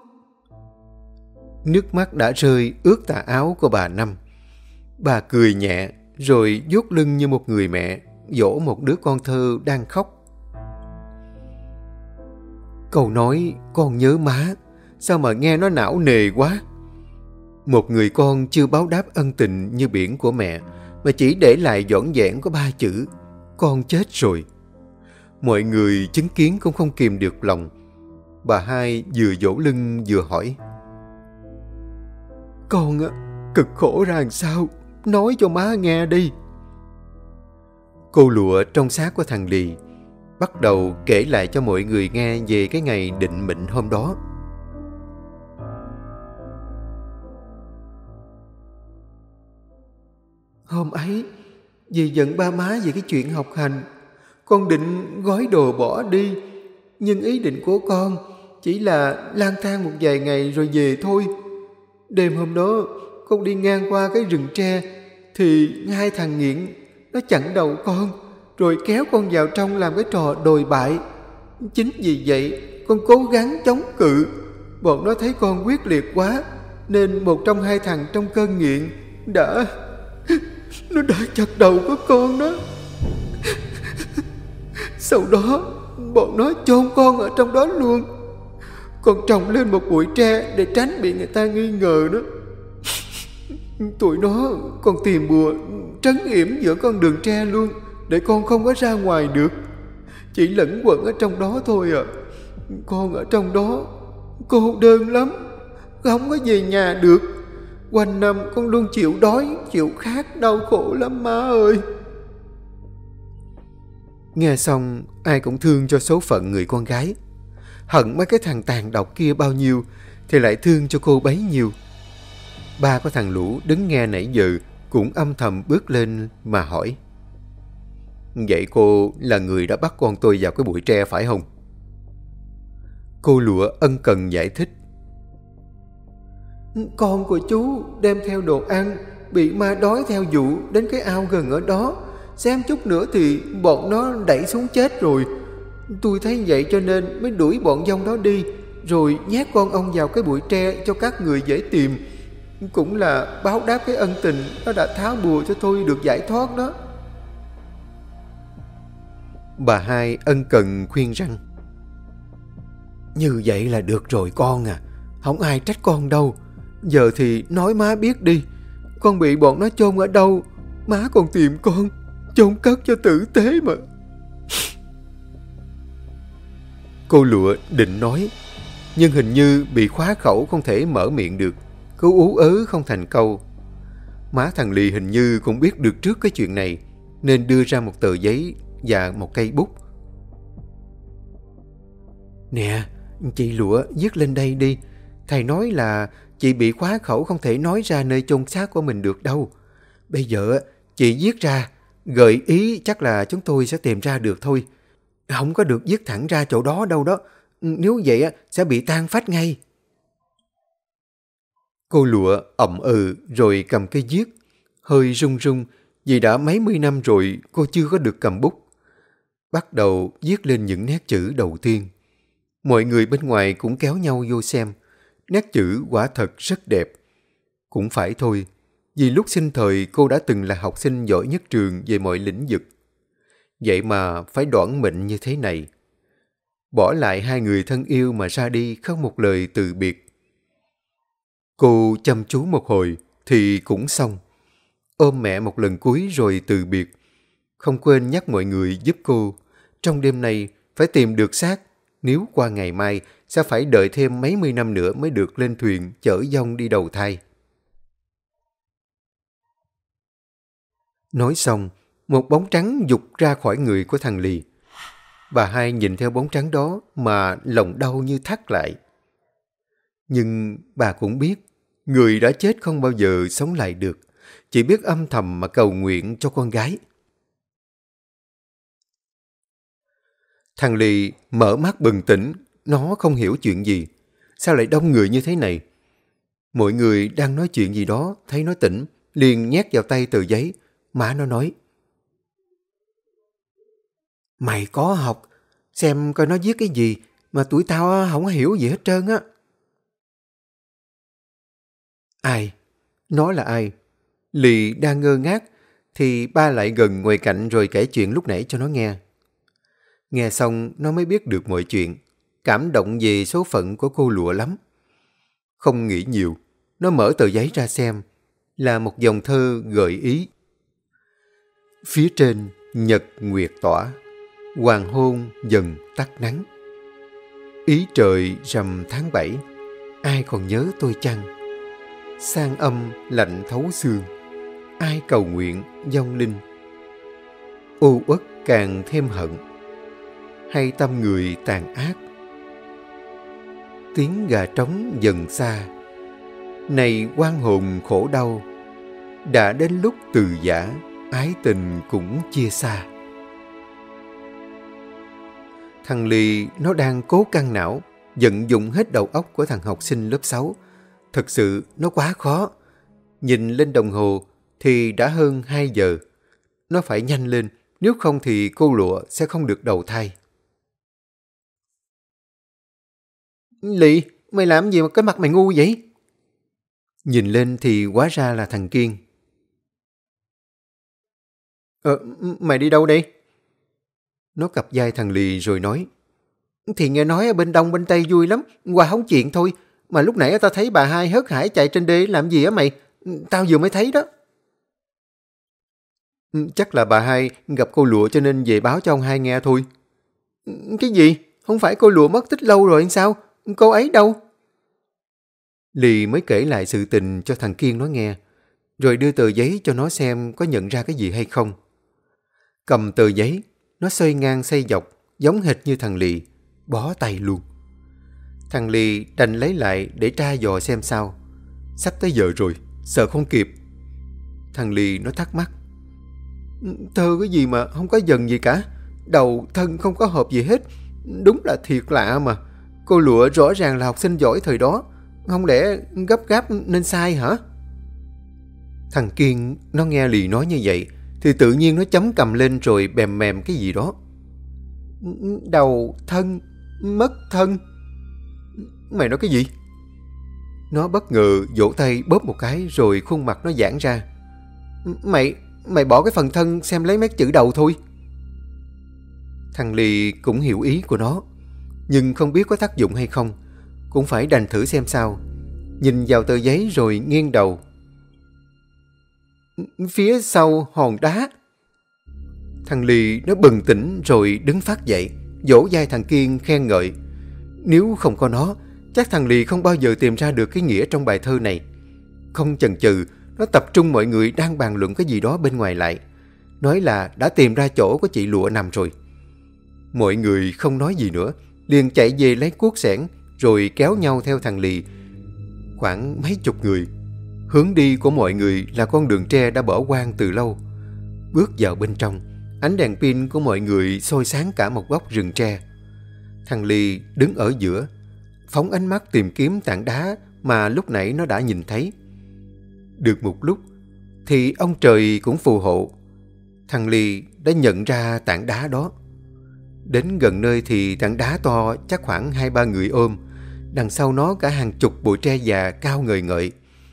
Nước mắt đã rơi ướt tà áo của bà Năm. Bà cười nhẹ rồi vuốt lưng như một người mẹ dỗ một đứa con thơ đang khóc. Câu nói con nhớ má sao mà nghe nó não nề quá. Một người con chưa báo đáp ân tình như biển của mẹ mà chỉ để lại vỏn vẹn có ba chữ con chết rồi. Mọi người chứng kiến cũng không kìm được lòng. Bà hai vừa vỗ lưng vừa hỏi. Con cực khổ ra làm sao? Nói cho má nghe đi. Cô lụa trong xác của thằng Lì bắt đầu kể lại cho mọi người nghe về cái ngày định mệnh hôm đó. Hôm ấy, vì giận ba má về cái chuyện học hành, con định gói đồ bỏ đi. Nhưng ý định của con chỉ là lang thang một vài ngày rồi về thôi. Đêm hôm đó, con đi ngang qua cái rừng tre, thì hai thằng nghiện nó chặn đầu con, rồi kéo con vào trong làm cái trò đồi bại. Chính vì vậy, con cố gắng chống cự. Bọn nó thấy con quyết liệt quá, nên một trong hai thằng trong cơn nghiện đã... Nó đã chặt đầu của con đó. Sau đó bọn nó chôn con ở trong đó luôn. Con trồng lên một bụi tre để tránh bị người ta nghi ngờ đó. Tụi nó còn tìm bùa trấn yểm giữa con đường tre luôn, để con không có ra ngoài được. Chỉ lẫn quẩn ở trong đó thôi à. Con ở trong đó cô đơn lắm, không có về nhà được. Quanh năm con luôn chịu đói, chịu khát, đau khổ lắm má ơi. Nghe xong ai cũng thương cho số phận người con gái. Hận mấy cái thằng tàn độc kia bao nhiêu thì lại thương cho cô bấy nhiêu. Ba của thằng Lũ đứng nghe nãy giờ cũng âm thầm bước lên mà hỏi. Vậy cô là người đã bắt con tôi vào cái bụi tre phải không? Cô Lụa ân cần giải thích. Con của chú đem theo đồ ăn, bị ma đói theo dụ đến cái ao gần ở đó. Xem chút nữa thì bọn nó đẩy xuống chết rồi. Tôi thấy vậy cho nên mới đuổi bọn vong đó đi, rồi nhét con ông vào cái bụi tre cho các người dễ tìm. Cũng là báo đáp cái ân tình nó đã tháo bùa cho tôi được giải thoát đó. Bà hai ân cần khuyên rằng. Như vậy là được rồi con à, không ai trách con đâu. Giờ thì nói má biết đi, con bị bọn nó chôn ở đâu, má còn tìm con, chôn cất cho tử tế mà. Cô Lụa định nói, nhưng hình như bị khóa khẩu không thể mở miệng được, cứ ú ớ không thành câu. Má thằng Lì hình như cũng biết được trước cái chuyện này, nên đưa ra một tờ giấy và một cây bút. Nè, chị Lụa viết lên đây đi. Thầy nói là chị bị khóa khẩu không thể nói ra nơi chôn xác của mình được đâu. Bây giờ chị viết ra, gợi ý chắc là chúng tôi sẽ tìm ra được thôi. Không có được viết thẳng ra chỗ đó đâu đó. Nếu vậy sẽ bị tan phách ngay. Cô Lụa ậm ừ rồi cầm cây viết, hơi run run vì đã mấy mươi năm rồi cô chưa có được cầm bút. Bắt đầu viết lên những nét chữ đầu tiên. Mọi người bên ngoài cũng kéo nhau vô xem. Nét chữ quả thật rất đẹp. Cũng phải thôi, vì lúc sinh thời cô đã từng là học sinh giỏi nhất trường về mọi lĩnh vực. Vậy mà phải đoản mệnh như thế này. Bỏ lại hai người thân yêu mà ra đi không một lời từ biệt. Cô chăm chú một hồi thì cũng xong. Ôm mẹ một lần cuối rồi từ biệt. Không quên nhắc mọi người giúp cô. Trong đêm nay phải tìm được xác. Nếu qua ngày mai sẽ phải đợi thêm mấy mươi năm nữa mới được lên thuyền chở vong đi đầu thai. Nói xong, một bóng trắng giục ra khỏi người của thằng Lì. Bà hai nhìn theo bóng trắng đó mà lòng đau như thắt lại. Nhưng bà cũng biết, người đã chết không bao giờ sống lại được, chỉ biết âm thầm mà cầu nguyện cho con gái. Thằng Lì mở mắt bừng tỉnh, nó không hiểu chuyện gì. Sao lại đông người như thế này? Mọi người đang nói chuyện gì đó, thấy nó tỉnh, liền nhét vào tay tờ giấy. Má nó nói: Mày có học, xem coi nó viết cái gì, mà tụi tao không hiểu gì hết trơn á. Ai? Nó là ai? Lì đang ngơ ngác, thì ba lại gần ngồi cạnh rồi kể chuyện lúc nãy cho nó nghe. Nghe xong nó mới biết được mọi chuyện, cảm động về số phận của cô Lụa lắm. Không nghĩ nhiều, nó mở tờ giấy ra xem, là một dòng thơ gợi ý. Phía trên nhật nguyệt tỏa, hoàng hôn dần tắt nắng. Ý trời rằm tháng bảy, ai còn nhớ tôi chăng? Sang âm lạnh thấu xương, ai cầu nguyện vong linh. Ô uất càng thêm hận, hay tâm người tàn ác. Tiếng gà trống dần xa, này oan hồn khổ đau. Đã đến lúc từ giã, ái tình cũng chia xa. Thằng Lì nó đang cố căng não, vận dụng hết đầu óc của thằng học sinh lớp sáu. Thật sự nó quá khó. Nhìn lên đồng hồ thì đã hơn hai giờ. Nó phải nhanh lên, nếu không thì cô Lụa sẽ không được đầu thai. Lì, mày làm gì mà cái mặt mày ngu vậy? Nhìn lên thì hóa ra là thằng Kiên. Ờ, mày đi đâu đây? Nó cặp vai thằng Lì rồi nói: Thì nghe nói ở bên Đông bên Tây vui lắm, qua hóng chuyện thôi. Mà lúc nãy tao thấy bà hai hớt hải chạy trên đê làm gì á mày? Tao vừa mới thấy đó. Chắc là bà hai gặp cô Lụa cho nên về báo cho ông hai nghe thôi. Cái gì? Không phải cô Lụa mất tích lâu rồi hay sao? Cô ấy đâu? Lì mới kể lại sự tình cho thằng Kiên nó nghe, rồi đưa tờ giấy cho nó xem có nhận ra cái gì hay không. Cầm tờ giấy, nó xoay ngang xoay dọc, giống hệt như thằng Lì, bó tay luôn. Thằng Lì đành lấy lại để tra dò xem sao. Sắp tới giờ rồi, sợ không kịp. Thằng Lì nó thắc mắc: Thơ cái gì mà không có dần gì cả, đầu thân không có hợp gì hết. Đúng là thiệt lạ mà. Cô Lụa rõ ràng là học sinh giỏi thời đó, không lẽ gấp gáp nên sai hả? Thằng Kiên nó nghe Lì nói như vậy thì tự nhiên nó chấm cầm lên rồi bèm mèm cái gì đó. Đầu thân, mất thân. Mày nói cái gì? Nó bất ngờ vỗ tay bóp một cái rồi khuôn mặt nó giãn ra. Mày, mày bỏ cái phần thân xem lấy mấy chữ đầu thôi. Thằng Lì cũng hiểu ý của nó, nhưng không biết có tác dụng hay không, cũng phải đành thử xem sao. Nhìn vào tờ giấy rồi nghiêng đầu. Phía sau hòn đá. Thằng Lì nó bừng tỉnh rồi đứng phát dậy, vỗ vai thằng Kiên khen ngợi. Nếu không có nó, Chắc thằng Lì không bao giờ tìm ra được cái nghĩa trong bài thơ này. Không chần chừ, nó tập trung mọi người đang bàn luận cái gì đó bên ngoài lại, nói là đã tìm ra chỗ của chị Lụa nằm rồi. Mọi người không nói gì nữa, liền chạy về lấy cuốc xẻng rồi kéo nhau theo thằng Lì. Khoảng mấy chục người. Hướng đi của mọi người là con đường tre đã bỏ hoang từ lâu. Bước vào bên trong, ánh đèn pin của mọi người soi sáng cả một góc rừng tre. Thằng Lì đứng ở giữa, phóng ánh mắt tìm kiếm tảng đá mà lúc nãy nó đã nhìn thấy. Được một lúc thì ông trời cũng phù hộ. Thằng Lì đã nhận ra tảng đá đó. Đến gần nơi thì tảng đá to chắc khoảng hai ba người ôm. Đằng sau nó cả hàng chục bụi tre già cao ngời ngợi.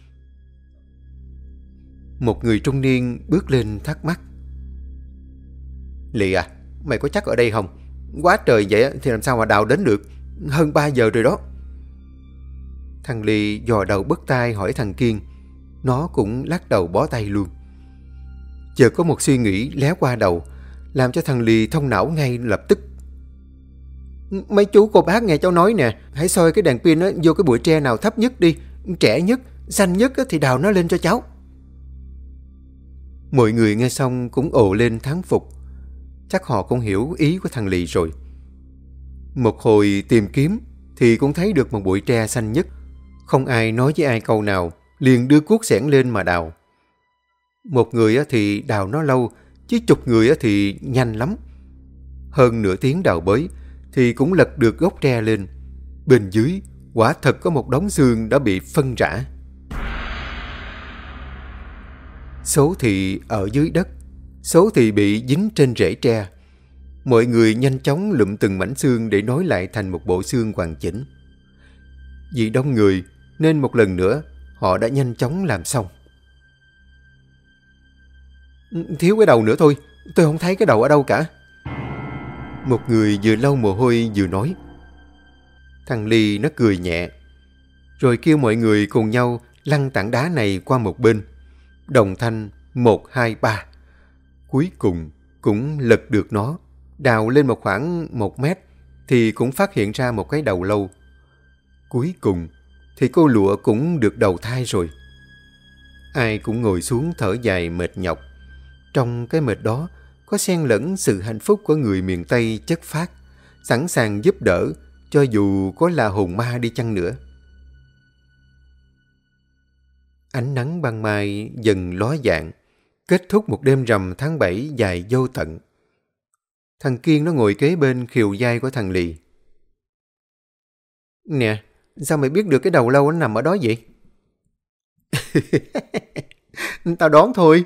Một người trung niên bước lên thắc mắc. Lì à, mày có chắc ở đây không? Quá trời vậy thì làm sao mà đào đến được? Hơn ba giờ rồi đó. Thằng Lì dò đầu bứt tai hỏi thằng Kiên. Nó cũng lắc đầu bó tay luôn. Chợt có một suy nghĩ lé qua đầu, làm cho thằng Lì thông não ngay lập tức. Mấy chú cô bác nghe cháu nói nè, hãy soi cái đèn pin vô cái bụi tre nào thấp nhất đi, trẻ nhất, xanh nhất thì đào nó lên cho cháu. Mọi người nghe xong cũng ồ lên thán phục. Chắc họ cũng hiểu ý của thằng Lì rồi. Một hồi tìm kiếm thì cũng thấy được một bụi tre xanh nhất. Không ai nói với ai câu nào, liền đưa cuốc xẻng lên mà đào. Một người thì đào nó lâu, chứ chục người thì nhanh lắm. Hơn nửa tiếng đào bới thì cũng lật được gốc tre lên. Bên dưới quả thật có một đống xương đã bị phân rã. Số thì ở dưới đất, số thì bị dính trên rễ tre. Mọi người nhanh chóng lụm từng mảnh xương để nối lại thành một bộ xương hoàn chỉnh. Vì đông người nên một lần nữa họ đã nhanh chóng làm xong. Thiếu cái đầu nữa thôi, tôi không thấy cái đầu ở đâu cả. Một người vừa lau mồ hôi vừa nói. Thằng Lì nó cười nhẹ, rồi kêu mọi người cùng nhau lăn tảng đá này qua một bên. Đồng thanh một, hai, ba. Cuối cùng cũng lật được nó. Đào lên một khoảng một mét thì cũng phát hiện ra một cái đầu lâu. Cuối cùng thì cô Lụa cũng được đầu thai rồi. Ai cũng ngồi xuống thở dài mệt nhọc. Trong cái mệt đó có xen lẫn sự hạnh phúc của người miền Tây chất phác, sẵn sàng giúp đỡ cho dù có là hồn ma đi chăng nữa. Ánh nắng ban mai dần ló dạng, kết thúc một đêm rằm tháng bảy dài vô tận. Thằng Kiên nó ngồi kế bên khều vai của thằng Lì. Nè, sao mày biết được cái đầu lâu nó nằm ở đó vậy? Tao đoán thôi.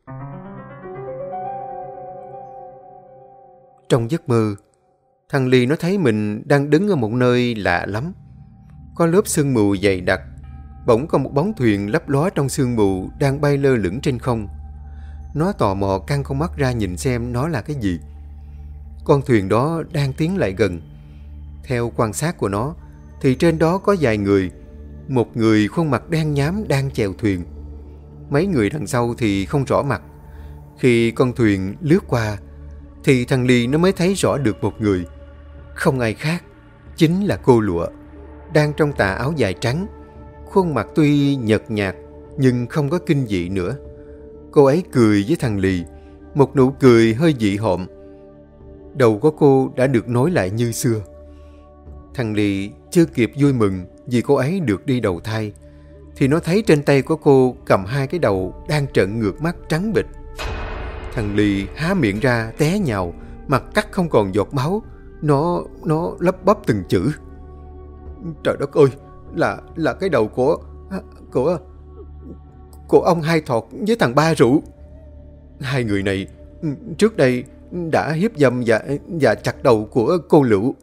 Trong giấc mơ, thằng Lì nó thấy mình đang đứng ở một nơi lạ lắm. Có lớp sương mù dày đặc. Bỗng có một bóng thuyền lấp ló trong sương mù đang bay lơ lửng trên không. Nó tò mò căng con mắt ra nhìn xem nó là cái gì. Con thuyền đó đang tiến lại gần. Theo quan sát của nó thì trên đó có vài người. Một người khuôn mặt đen nhám đang chèo thuyền. Mấy người đằng sau thì không rõ mặt. Khi con thuyền lướt qua thì thằng Lì nó mới thấy rõ được một người. Không ai khác, chính là cô Lụa, đang trong tà áo dài trắng. Khuôn mặt tuy nhợt nhạt nhưng không có kinh dị nữa. Cô ấy cười với thằng Lì, một nụ cười hơi dị hợm. Đầu của cô đã được nối lại như xưa. Thằng Lì chưa kịp vui mừng vì cô ấy được đi đầu thai thì nó thấy trên tay của cô cầm hai cái đầu đang trợn ngược mắt trắng bệch. Thằng Lì há miệng ra té nhào, mặt cắt không còn giọt máu. Nó nó lắp bắp từng chữ. Trời đất ơi, là là cái đầu của của của ông Hai Thọt với thằng Ba Rượu. Hai người này trước đây đã hiếp dâm và và chặt đầu của cô Lựu.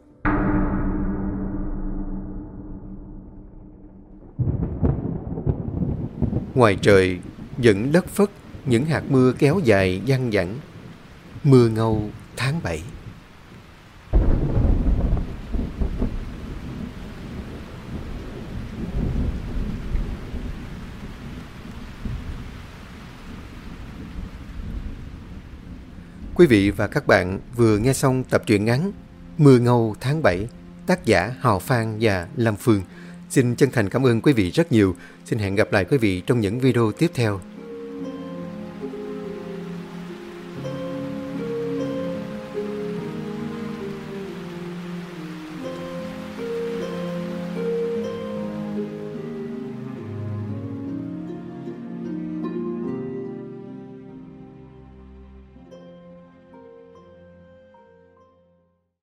Ngoài trời vẫn lất phất những hạt mưa kéo dài văng vẳng. Mưa ngâu tháng bảy. Quý vị và các bạn vừa nghe xong tập truyện ngắn Mưa ngâu tháng bảy tác giả Hào Phan và Lam Phương. Xin chân thành cảm ơn quý vị rất nhiều. Xin hẹn gặp lại quý vị trong những video tiếp theo.